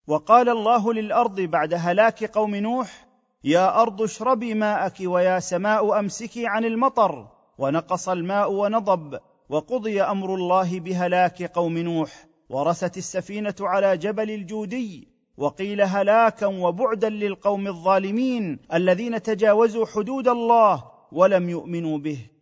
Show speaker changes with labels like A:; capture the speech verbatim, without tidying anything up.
A: وقال الله للارض بعد هلاك قوم نوح: يا ارض اشربي ماءك ويا سماء امسكي عن المطر، ونقص الماء ونضب، وقضي امر الله بهلاك قوم نوح، ورست السفينه على جبل الجودي، وقيل هلاكا وبعدا للقوم الظالمين الذين تجاوزوا حدود الله ولم يؤمنوا به.